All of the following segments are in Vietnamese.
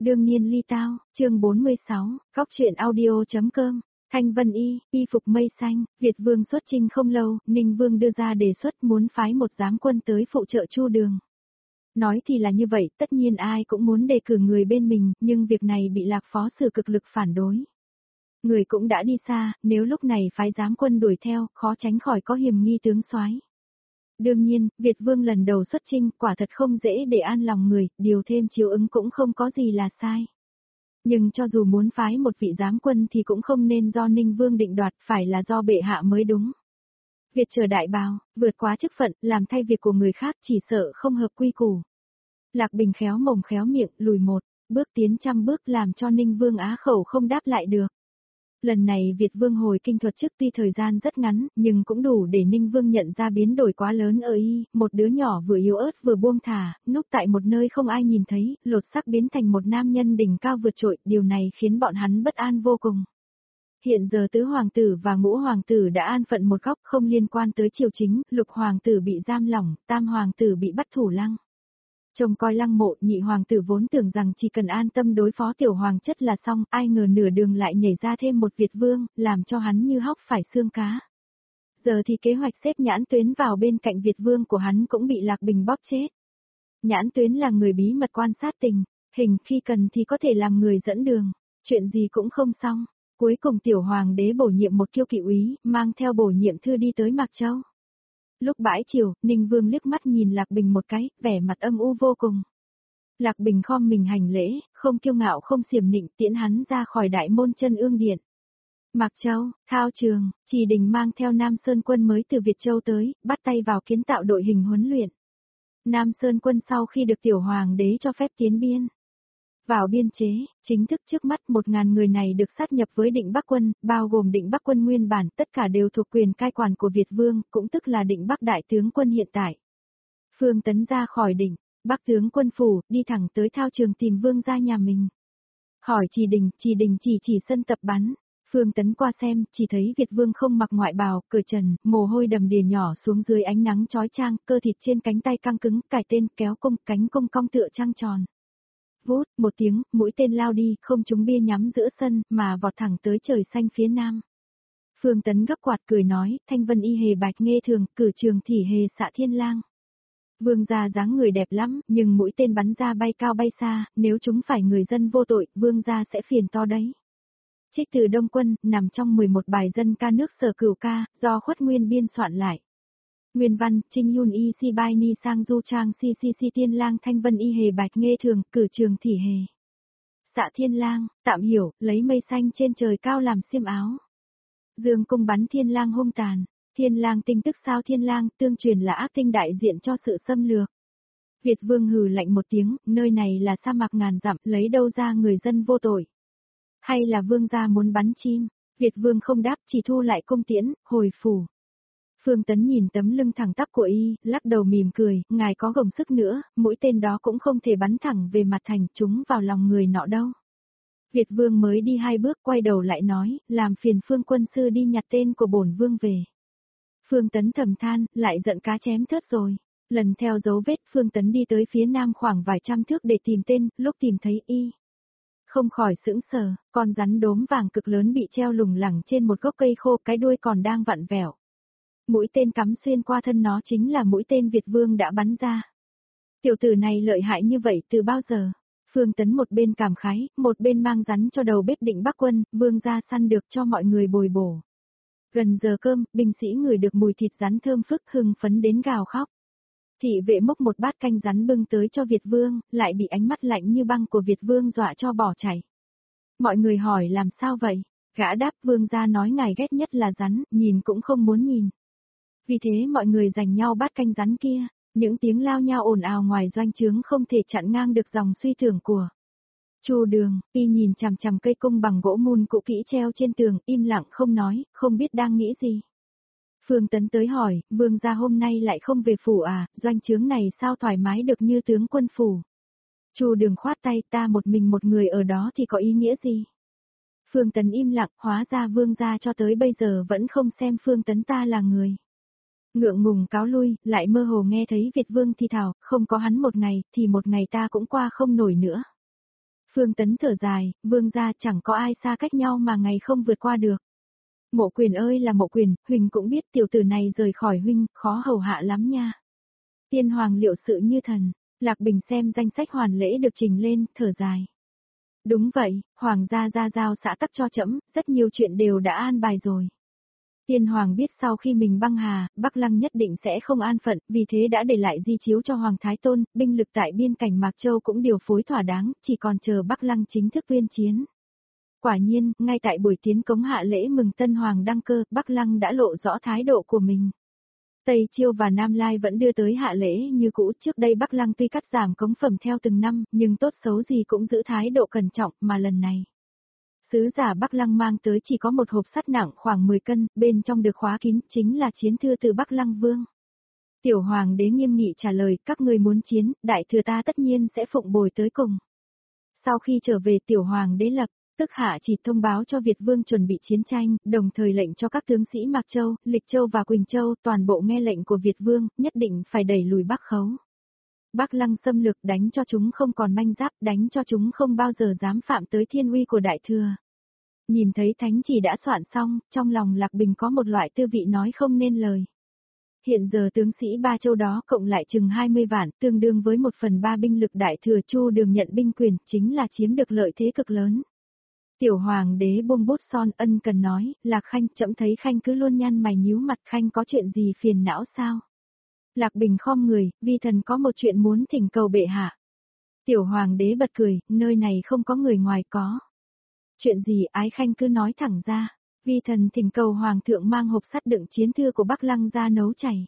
Đương nhiên ly tao, chương 46, góc truyện audio.com. Thanh Vân y phục mây xanh, Việt Vương xuất chinh không lâu, Ninh Vương đưa ra đề xuất muốn phái một giám quân tới phụ trợ Chu Đường. Nói thì là như vậy, tất nhiên ai cũng muốn đề cử người bên mình, nhưng việc này bị Lạc Phó Sử cực lực phản đối. Người cũng đã đi xa, nếu lúc này phái giám quân đuổi theo, khó tránh khỏi có hiểm nghi tướng soái. Đương nhiên, Việt Vương lần đầu xuất chinh, quả thật không dễ để an lòng người, điều thêm chiếu ứng cũng không có gì là sai. Nhưng cho dù muốn phái một vị giám quân thì cũng không nên do Ninh Vương định đoạt, phải là do bệ hạ mới đúng. Việt chờ đại bào, vượt quá chức phận, làm thay việc của người khác chỉ sợ không hợp quy củ. Lạc Bình khéo mồm khéo miệng, lùi một bước tiến trăm bước làm cho Ninh Vương á khẩu không đáp lại được. Lần này Việt Vương hồi kinh thuật trước tuy thời gian rất ngắn, nhưng cũng đủ để Ninh Vương nhận ra biến đổi quá lớn ở y, một đứa nhỏ vừa yếu ớt vừa buông thả, núp tại một nơi không ai nhìn thấy, lột xác biến thành một nam nhân đỉnh cao vượt trội, điều này khiến bọn hắn bất an vô cùng. Hiện giờ tứ hoàng tử và ngũ hoàng tử đã an phận một góc không liên quan tới triều chính, lục hoàng tử bị giam lỏng, tam hoàng tử bị bắt thủ lăng. Trông coi Lăng Mộ, nhị hoàng tử vốn tưởng rằng chỉ cần an tâm đối phó tiểu hoàng chất là xong, ai ngờ nửa đường lại nhảy ra thêm một Việt Vương, làm cho hắn như hóc phải xương cá. Giờ thì kế hoạch xếp Nhãn Tuyến vào bên cạnh Việt Vương của hắn cũng bị Lạc Bình bóp chết. Nhãn Tuyến là người bí mật quan sát tình hình, khi cần thì có thể làm người dẫn đường, chuyện gì cũng không xong. Cuối cùng tiểu hoàng đế bổ nhiệm một kiêu kỵ úy, mang theo bổ nhiệm thư đi tới Mạc Châu. Lúc bãi chiều, Ninh Vương liếc mắt nhìn Lạc Bình một cái, vẻ mặt âm u vô cùng. Lạc Bình khom mình hành lễ, không kiêu ngạo không xiểm nịnh, tiễn hắn ra khỏi đại môn Chân Ương Điện. Mạc Châu, thao trường, Trì Đình mang theo Nam Sơn quân mới từ Việt Châu tới, bắt tay vào kiến tạo đội hình huấn luyện. Nam Sơn quân sau khi được tiểu hoàng đế cho phép tiến biên. Vào biên chế, chính thức trước mắt 1.000 người này được sát nhập với Định Bắc quân, bao gồm Định Bắc quân nguyên bản, tất cả đều thuộc quyền cai quản của Việt Vương, cũng tức là Định Bắc đại tướng quân hiện tại. Phương Tấn ra khỏi Định Bắc tướng quân phủ, đi thẳng tới thao trường tìm Vương gia nhà mình. Hỏi Trì Đình chỉ sân tập bắn. Phương Tấn qua xem, chỉ thấy Việt Vương không mặc ngoại bào, cởi trần, mồ hôi đầm đìa nhỏ xuống dưới ánh nắng chói chang, cơ thịt trên cánh tay căng cứng, cài tên kéo cung, cánh cung cong tựa trăng tròn. Vút, một tiếng, mũi tên lao đi, không trúng bia nhắm giữa sân, mà vọt thẳng tới trời xanh phía nam. Phương Tấn gấp quạt cười nói, Thanh Vân y hề bạch nghe thường, cử trường thỉ hề xạ thiên lang. Vương gia dáng người đẹp lắm, nhưng mũi tên bắn ra bay cao bay xa, nếu chúng phải người dân vô tội, vương gia sẽ phiền to đấy. Trích từ Đông Quân, nằm trong 11 bài dân ca nước Sở Cửu ca, do Khuất Nguyên biên soạn lại. Nguyên văn, Trinh Yun y si bai ni sang du trang si thiên lang Thanh Vân y hề bạch nghe thường, cử trường thỉ hề. Xạ thiên lang, tạm hiểu, lấy mây xanh trên trời cao làm xiêm áo. Dương cung bắn thiên lang hung tàn, thiên lang tinh tức sao thiên lang, tương truyền là ác tinh đại diện cho sự xâm lược. Việt Vương hừ lạnh một tiếng, nơi này là sa mạc ngàn dặm, lấy đâu ra người dân vô tội. Hay là vương gia muốn bắn chim? Việt Vương không đáp, chỉ thu lại cung tiễn, hồi phủ. Phương Tấn nhìn tấm lưng thẳng tắp của y, lắc đầu mỉm cười, ngài có gồng sức nữa, mũi tên đó cũng không thể bắn thẳng về mặt thành, chúng vào lòng người nọ đâu. Việt Vương mới đi 2 bước quay đầu lại nói, làm phiền Phương quân sư đi nhặt tên của bổn vương về. Phương Tấn thầm than, lại giận cá chém thớt rồi. Lần theo dấu vết Phương Tấn đi tới phía nam khoảng vài trăm thước để tìm tên, lúc tìm thấy y. Không khỏi sững sờ, con rắn đốm vàng cực lớn bị treo lủng lẳng trên một gốc cây khô, cái đuôi còn đang vặn vẹo. Mũi tên cắm xuyên qua thân nó chính là mũi tên Việt Vương đã bắn ra. Tiểu tử này lợi hại như vậy từ bao giờ? Phương Tấn một bên cảm khái, một bên mang rắn cho đầu bếp Định Bắc quân, vương ra săn được cho mọi người bồi bổ. Gần giờ cơm, binh sĩ ngửi được mùi thịt rắn thơm phức hưng phấn đến gào khóc. Thị vệ múc một bát canh rắn bưng tới cho Việt Vương, lại bị ánh mắt lạnh như băng của Việt Vương dọa cho bỏ chạy. Mọi người hỏi làm sao vậy? Gã đáp vương gia nói ngài ghét nhất là rắn, nhìn cũng không muốn nhìn. Vì thế mọi người giành nhau bát canh rắn kia, những tiếng lao nhau ồn ào ngoài doanh trướng không thể chặn ngang được dòng suy tưởng của Chu Đường. Y nhìn chằm chằm cây cung bằng gỗ mun cũ kỹ treo trên tường, im lặng không nói, không biết đang nghĩ gì. Phương Tấn tới hỏi, vương gia hôm nay lại không về phủ à, doanh trướng này sao thoải mái được như tướng quân phủ. Chu Đường khoát tay, ta một mình một người ở đó thì có ý nghĩa gì? Phương Tấn im lặng, hóa ra vương gia cho tới bây giờ vẫn không xem Phương Tấn ta là người. Ngượng ngùng cáo lui, lại mơ hồ nghe thấy Việt Vương thì thào, không có hắn một ngày, thì một ngày ta cũng qua không nổi nữa. Phương Tấn thở dài, vương gia chẳng có ai xa cách nhau mà ngày không vượt qua được. Mộ Quyền ơi là Mộ Quyền, huynh cũng biết tiểu tử này rời khỏi huynh, khó hầu hạ lắm nha. Tiên hoàng liệu sự như thần, Lạc Bình xem danh sách hoàn lễ được trình lên, thở dài. Đúng vậy, hoàng gia ra giao xã tắc cho trẫm, rất nhiều chuyện đều đã an bài rồi. Tiên hoàng biết sau khi mình băng hà, Bắc Lăng nhất định sẽ không an phận, vì thế đã để lại di chiếu cho Hoàng Thái Tôn, binh lực tại biên cảnh Mạc Châu cũng điều phối thỏa đáng, chỉ còn chờ Bắc Lăng chính thức tuyên chiến. Quả nhiên, ngay tại buổi tiến cống hạ lễ mừng Tân Hoàng đăng cơ, Bắc Lăng đã lộ rõ thái độ của mình. Tây Chiêu và Nam Lai vẫn đưa tới hạ lễ như cũ, trước đây Bắc Lăng tuy cắt giảm cống phẩm theo từng năm, nhưng tốt xấu gì cũng giữ thái độ cẩn trọng, mà lần này. Sứ giả Bắc Lăng mang tới chỉ có một hộp sắt nặng khoảng 10 cân, bên trong được khóa kín, chính là chiến thư từ Bắc Lăng Vương. Tiểu Hoàng đế nghiêm nghị trả lời, các người muốn chiến, đại thừa ta tất nhiên sẽ phụng bồi tới cùng. Sau khi trở về Tiểu Hoàng đế lập, tức hạ chỉ thông báo cho Việt Vương chuẩn bị chiến tranh, đồng thời lệnh cho các tướng sĩ Mạc Châu, Lịch Châu và Quỳnh Châu toàn bộ nghe lệnh của Việt Vương, nhất định phải đẩy lùi Bắc Khấu. Bắc Lăng xâm lược, đánh cho chúng không còn manh giáp, đánh cho chúng không bao giờ dám phạm tới thiên uy của đại thừa. Nhìn thấy thánh chỉ đã soạn xong, trong lòng Lạc Bình có một loại tư vị nói không nên lời. Hiện giờ tướng sĩ ba châu đó cộng lại chừng 20 vạn, tương đương với 1/3 binh lực đại thừa. Chu Đường nhận binh quyền, chính là chiếm được lợi thế cực lớn. Tiểu Hoàng đế buông bút son, ân cần nói, Lạc Khanh, trẫm thấy Khanh cứ luôn nhăn mày nhíu mặt, Khanh có chuyện gì phiền não sao? Lạc Bình khom người, vi thần có một chuyện muốn thỉnh cầu bệ hạ. Tiểu Hoàng đế bật cười, nơi này không có người ngoài có. Chuyện gì Ái Khanh cứ nói thẳng ra, vi thần thỉnh cầu Hoàng thượng mang hộp sắt đựng chiến thư của Bắc Lăng ra nấu chảy.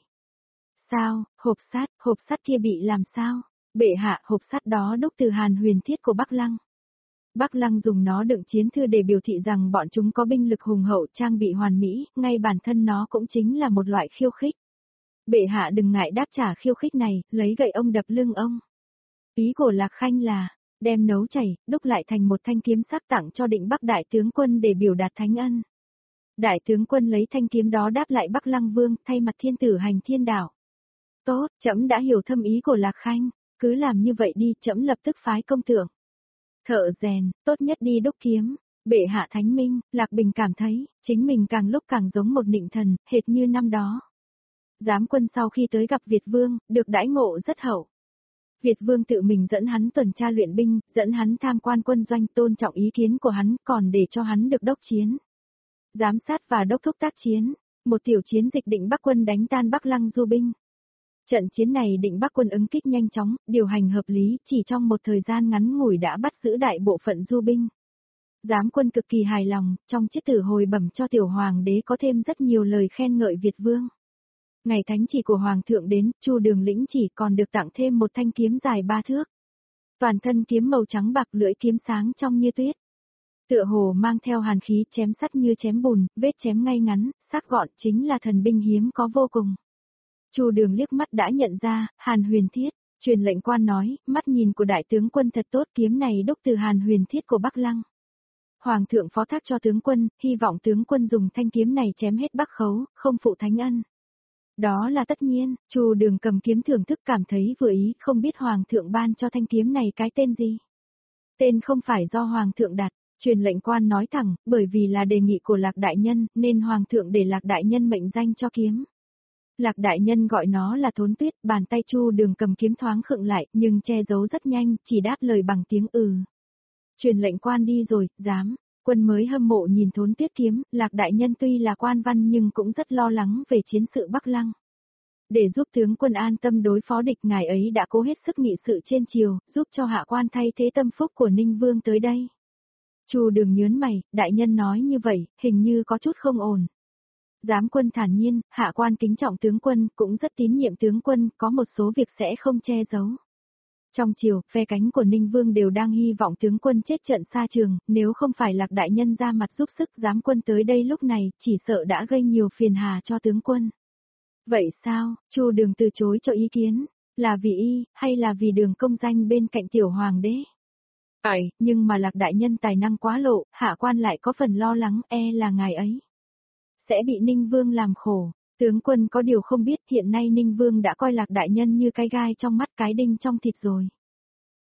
Sao, hộp sắt kia bị làm sao? Bệ hạ, hộp sắt đó đúc từ hàn huyền thiết của Bắc Lăng. Bắc Lăng dùng nó đựng chiến thư để biểu thị rằng bọn chúng có binh lực hùng hậu, trang bị hoàn mỹ, ngay bản thân nó cũng chính là một loại khiêu khích. Bệ hạ đừng ngại đáp trả khiêu khích này, lấy gậy ông đập lưng ông. Ý của Lạc Khanh là, đem nấu chảy, đúc lại thành một thanh kiếm sắc tặng cho Định Bắc đại tướng quân để biểu đạt thánh ân. Đại tướng quân lấy thanh kiếm đó đáp lại Bắc Lăng Vương, thay mặt thiên tử hành thiên đạo. Tốt, trẫm đã hiểu thâm ý của Lạc Khanh, cứ làm như vậy đi, trẫm lập tức phái công tượng. Thợ rèn, tốt nhất đi đúc kiếm. Bệ hạ thánh minh, Lạc Bình cảm thấy, chính mình càng lúc càng giống một nịnh thần, hệt như năm đó. Giám quân sau khi tới gặp Việt Vương, được đãi ngộ rất hậu. Việt Vương tự mình dẫn hắn tuần tra luyện binh, dẫn hắn tham quan quân doanh, tôn trọng ý kiến của hắn, còn để cho hắn được đốc chiến. Giám sát và đốc thúc tác chiến, một tiểu chiến dịch Định Bắc quân đánh tan Bắc Lăng du binh. Trận chiến này Định Bắc quân ứng kích nhanh chóng, điều hành hợp lý, chỉ trong một thời gian ngắn ngủi đã bắt giữ đại bộ phận du binh. Giám quân cực kỳ hài lòng, trong chiếc tử hồi bẩm cho tiểu hoàng đế có thêm rất nhiều lời khen ngợi Việt Vương. Ngày thánh chỉ của Hoàng thượng đến, Chu Đường lĩnh chỉ còn được tặng thêm một thanh kiếm dài 3 thước. Toàn thân kiếm màu trắng bạc, lưỡi kiếm sáng trong như tuyết. Tựa hồ mang theo hàn khí, chém sắt như chém bùn, vết chém ngay ngắn, sắc gọn, chính là thần binh hiếm có vô cùng. Chu Đường liếc mắt đã nhận ra, Hàn Huyền Thiết, truyền lệnh quan nói, mắt nhìn của đại tướng quân thật tốt, kiếm này đúc từ Hàn Huyền Thiết của Bắc Lăng. Hoàng thượng phó thác cho tướng quân, hy vọng tướng quân dùng thanh kiếm này chém hết Bắc Khấu, không phụ thánh ân. Đó là tất nhiên, Chu Đường cầm kiếm thưởng thức cảm thấy vừa ý, không biết Hoàng thượng ban cho thanh kiếm này cái tên gì. Tên không phải do Hoàng thượng đặt, truyền lệnh quan nói thẳng, bởi vì là đề nghị của Lạc Đại Nhân, nên Hoàng thượng để Lạc Đại Nhân mệnh danh cho kiếm. Lạc Đại Nhân gọi nó là Thốn Tuyết, bàn tay Chu Đường cầm kiếm thoáng khựng lại, nhưng che giấu rất nhanh, chỉ đáp lời bằng tiếng ừ. Truyền lệnh quan đi rồi, dám. Quân mới hâm mộ nhìn Thốn Tuyết kiếm, Lạc Đại Nhân tuy là quan văn nhưng cũng rất lo lắng về chiến sự Bắc Lăng. Để giúp tướng quân an tâm đối phó địch, ngài ấy đã cố hết sức nghị sự trên triều, giúp cho hạ quan thay thế tâm phúc của Ninh Vương tới đây. Chu Đường nhớn mày, đại nhân nói như vậy, hình như có chút không ổn. Giám quân thản nhiên, hạ quan kính trọng tướng quân, cũng rất tín nhiệm tướng quân, có một số việc sẽ không che giấu. Trong chiều, phe cánh của Ninh Vương đều đang hy vọng tướng quân chết trận xa trường, nếu không phải Lạc Đại Nhân ra mặt giúp sức, giám quân tới đây lúc này, chỉ sợ đã gây nhiều phiền hà cho tướng quân. Vậy sao, Chu Đường từ chối cho ý kiến, là vì y, hay là vì Đường công danh bên cạnh tiểu hoàng đế? Nhưng mà Lạc Đại Nhân tài năng quá lộ, hạ quan lại có phần lo lắng, là ngài ấy sẽ bị Ninh Vương làm khổ. Tướng quân có điều không biết, hiện nay Ninh Vương đã coi Lạc Đại Nhân như cái gai trong mắt, cái đinh trong thịt rồi.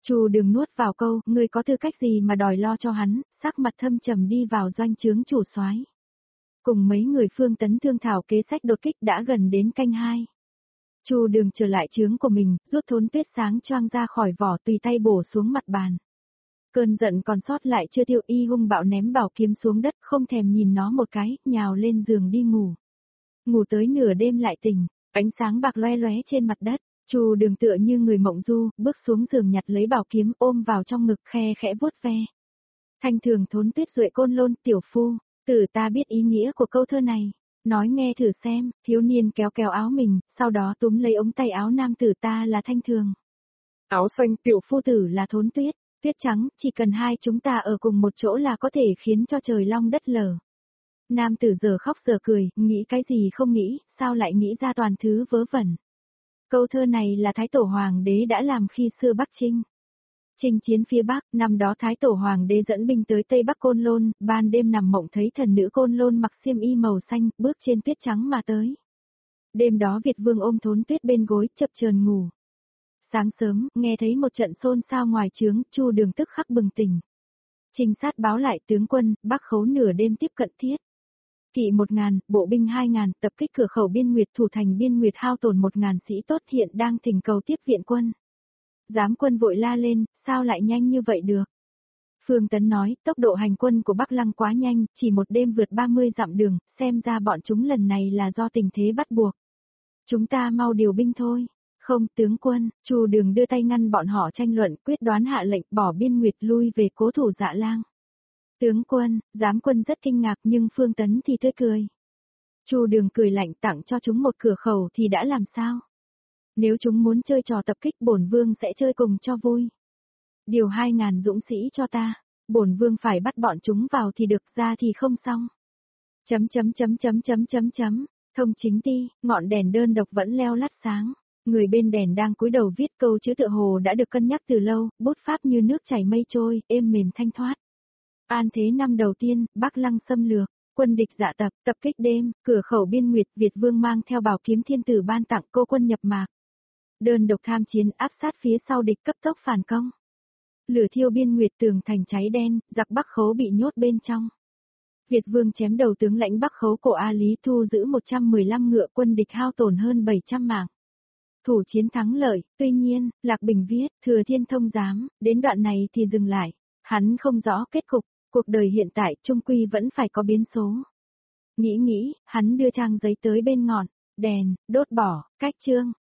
Chu Đường nuốt vào câu, ngươi có tư cách gì mà đòi lo cho hắn, sắc mặt thâm trầm đi vào doanh trướng chủ soái. Cùng mấy người Phương Tấn thương thảo kế sách đột kích đã gần đến canh 2. Chu Đường trở lại trướng của mình, rút thốn tuyết sáng choang ra khỏi vỏ tùy tay bổ xuống mặt bàn. Cơn giận còn sót lại chưa tiêu, y hung bạo ném bảo kiếm xuống đất, không thèm nhìn nó một cái, nhào lên giường đi ngủ. Ngủ tới nửa đêm lại tỉnh, ánh sáng bạc loe loé trên mặt đất. Chu Đường tựa như người mộng du, bước xuống giường nhặt lấy bảo kiếm ôm vào trong ngực khe khẽ vuốt ve. Thanh thường thốn tuyết duệ côn lôn, tiểu phu, tử ta biết ý nghĩa của câu thơ này. Nói nghe thử xem, thiếu niên kéo kéo áo mình, sau đó túm lấy ống tay áo nam tử, ta là Thanh thường. Áo xanh, tiểu phu tử là thốn tuyết, tuyết trắng, chỉ cần hai chúng ta ở cùng một chỗ là có thể khiến cho trời long đất lở. Nam tử giờ khóc giờ cười, nghĩ cái gì không nghĩ, sao lại nghĩ ra toàn thứ vớ vẩn. Câu thơ này là Thái Tổ Hoàng đế đã làm khi xưa Bắc Chinh. Chinh chiến phía Bắc, năm đó Thái Tổ Hoàng đế dẫn binh tới Tây Bắc Côn Lôn, ban đêm nằm mộng thấy thần nữ Côn Lôn mặc xiêm y màu xanh, bước trên tuyết trắng mà tới. Đêm đó Việt Vương ôm thốn tuyết bên gối, chập chờn ngủ. Sáng sớm, nghe thấy một trận xôn xao ngoài trướng, Chu Đường tức khắc bừng tỉnh. Trinh sát báo lại tướng quân, Bắc Khấu nửa đêm tiếp cận Thiết. Kỵ 1.000, bộ binh 2.000, tập kích cửa khẩu Biên Nguyệt, thủ thành Biên Nguyệt hao tổn 1.000 sĩ tốt, hiện đang thỉnh cầu tiếp viện quân. Giám quân vội la lên, sao lại nhanh như vậy được? Phương Tấn nói, tốc độ hành quân của Bắc Lăng quá nhanh, chỉ một đêm vượt 30 dặm đường, xem ra bọn chúng lần này là do tình thế bắt buộc. Chúng ta mau điều binh thôi. Không, tướng quân, Chu Đường đưa tay ngăn bọn họ tranh luận, quyết đoán hạ lệnh bỏ Biên Nguyệt lui về cố thủ Dạ Lang. Tướng quân, giám quân rất kinh ngạc nhưng Phương Tấn thì tươi cười. Chu Đường cười lạnh, tặng cho chúng một cửa khẩu thì đã làm sao? Nếu chúng muốn chơi trò tập kích, bổn vương sẽ chơi cùng cho vui. Điều 2.000 dũng sĩ cho ta, bổn vương phải bắt bọn chúng vào thì được, ra thì không xong. Thông chính ti, ngọn đèn đơn độc vẫn leo lắt sáng. Người bên đèn đang cúi đầu viết câu chữ tựa hồ đã được cân nhắc từ lâu, bút pháp như nước chảy mây trôi, êm mềm thanh thoát. An thế năm đầu tiên, Bắc Lăng xâm lược, quân địch dạ tập kích đêm, cửa khẩu Biên Nguyệt, Việt Vương mang theo bảo kiếm thiên tử ban tặng, cô quân nhập mạc. Đơn độc tham chiến, áp sát phía sau địch, cấp tốc phản công. Lửa thiêu Biên Nguyệt, tường thành cháy đen, giặc Bắc Khấu bị nhốt bên trong. Việt Vương chém đầu tướng lãnh Bắc Khấu cổ A Lý, thu giữ 115 ngựa, quân địch hao tổn hơn 700 mạng. Thủ chiến thắng lợi, tuy nhiên, Lạc Bình viết, Thừa Thiên Thông giám, đến đoạn này thì dừng lại. Hắn không rõ kết cục, cuộc đời hiện tại trung quy vẫn phải có biến số. Nghĩ, hắn đưa trang giấy tới bên ngọn đèn, đốt bỏ, cách chương.